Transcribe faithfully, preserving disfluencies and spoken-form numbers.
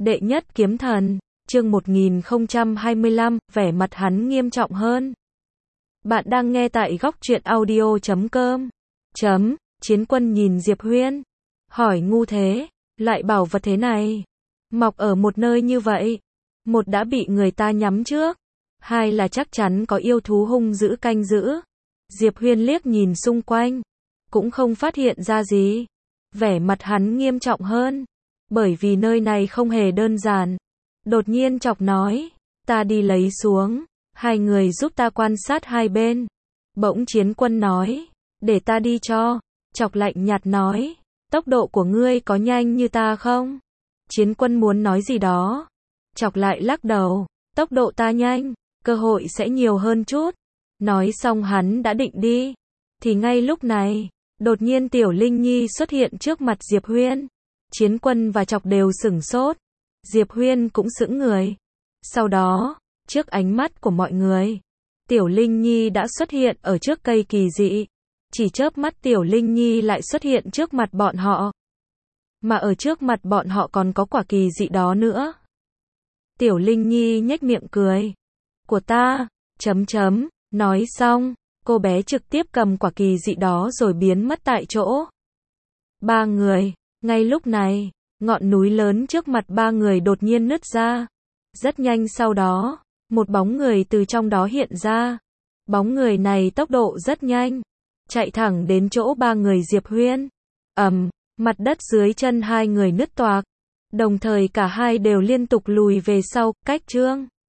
Đệ nhất kiếm thần, chương một nghìn không trăm hai mươi lăm, vẻ mặt hắn nghiêm trọng hơn. Bạn đang nghe tại góc truyện audio chấm com. Chấm, Chiến Quân nhìn Diệp Huyên, hỏi ngu thế, lại bảo vật thế này, mọc ở một nơi như vậy, một đã bị người ta nhắm trước, hai là chắc chắn có yêu thú hung dữ canh giữ. Diệp Huyên liếc nhìn xung quanh, cũng không phát hiện ra gì. Vẻ mặt hắn nghiêm trọng hơn, bởi vì nơi này không hề đơn giản. Đột nhiên Chọc nói, ta đi lấy xuống, hai người giúp ta quan sát hai bên. Bỗng Chiến Quân nói, để ta đi cho. Chọc lạnh nhạt nói, tốc độ của ngươi có nhanh như ta không? Chiến Quân muốn nói gì đó. Chọc lại lắc đầu, tốc độ ta nhanh, cơ hội sẽ nhiều hơn chút. Nói xong hắn đã định đi, thì ngay lúc này, đột nhiên Tiểu Linh Nhi xuất hiện trước mặt Diệp Huyên. Chiến Quân và Chọc đều sửng sốt, Diệp Huyên cũng sững người. Sau đó, trước ánh mắt của mọi người, Tiểu Linh Nhi đã xuất hiện ở trước cây kỳ dị. Chỉ chớp mắt Tiểu Linh Nhi lại xuất hiện trước mặt bọn họ. Mà ở trước mặt bọn họ còn có quả kỳ dị đó nữa. Tiểu Linh Nhi nhếch miệng cười. Của ta, chấm chấm, nói xong, cô bé trực tiếp cầm quả kỳ dị đó rồi biến mất tại chỗ. Ba người, ngay lúc này, ngọn núi lớn trước mặt ba người đột nhiên nứt ra. Rất nhanh sau đó, một bóng người từ trong đó hiện ra. Bóng người này tốc độ rất nhanh, chạy thẳng đến chỗ ba người Diệp Huyên. Ầm, mặt đất dưới chân hai người nứt toạc. Đồng thời cả hai đều liên tục lùi về sau, cách Trương